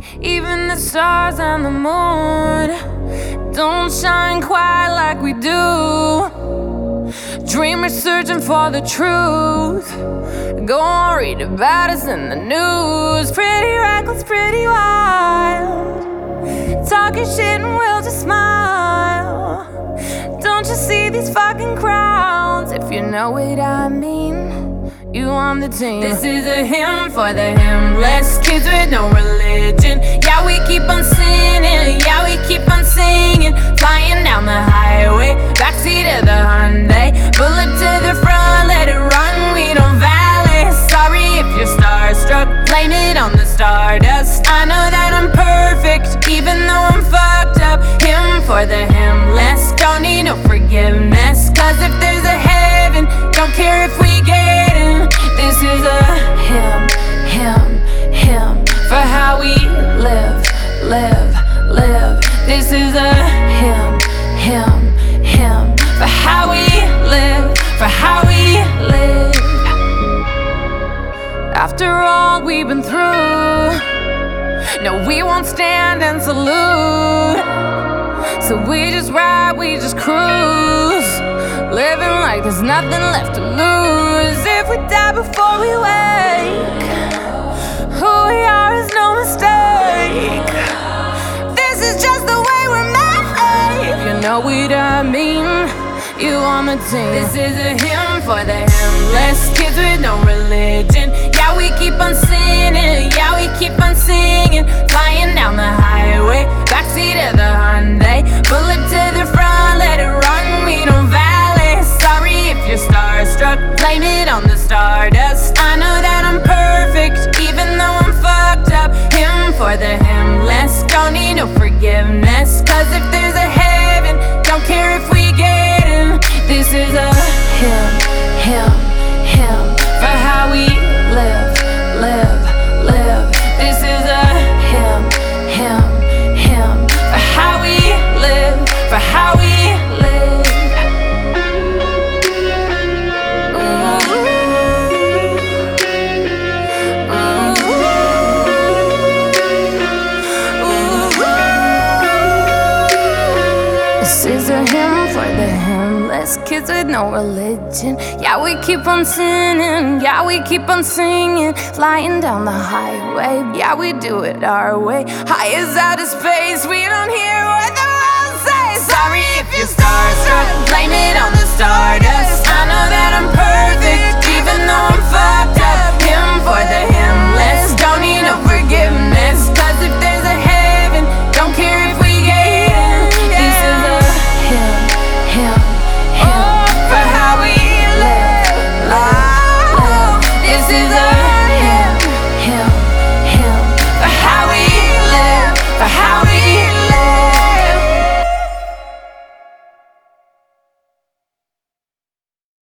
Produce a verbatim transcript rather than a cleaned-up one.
Even the stars and the moon don't shine quite like we do. Dreamers searching for the truth. Go on, read about us in the news. Pretty reckless, pretty wild, talking shit and we'll just smile. Don't you see these fucking crowds? If you know what I mean, you on the team. This is a hymn for the hymnless, kids with no religion. Yeah, we keep on sinning, yeah, we keep on singing. Flying down the highway, backseat of the Hyundai. Bullet to the front, let it run, we don't valet. Sorry if you're starstruck, blame it on the stardust. I know that I'm perfect, even though I'm fucked up. Hymn for the hymnless, don't need no forgiveness. Cause if there's a heaven, don't care if we get in. This is a hymn, hymn, hymn for how we live, live, live. This is a hymn, hymn, hymn for how we live, for how we live. After all we've been through, no, we won't stand and salute. So we just ride, we just cruise, living like there's nothing left to lose. If we die before we wake, who we are is no mistake. This is just the way we're made. If you know what I mean, you on the team. This is a hymn for the hymnless, kids with no religion. Yeah, we keep on sinning, yeah, we keep on singing. Flying down the highway, backseat of the Hyundai. Bullet to the front, let it run, we don't valet. Sorry if you're starstruck, blame it on the stardust. I know that I'm perfect, even though I'm fucked up. Hymn for the hymnless, don't need no forgiveness. Cause if there's a heaven, don't care if we get in. This is a hymn, hymn, hymn for how we live, live, live. This is a hymn, hymn, hymn for how we live, for how we live. Ooh, ooh, ooh. This is a hymn for the hymnless, kids with no religion. Yeah, we keep on sinning, yeah, we keep on singing. Flying down the highway, yeah, we do it our way. High as outer space, we don't hear what the world says. Sorry if you're starstruck, blame it on the stardust. I know that I'm perfect, even though I'm fucked up. Hymn for the hymn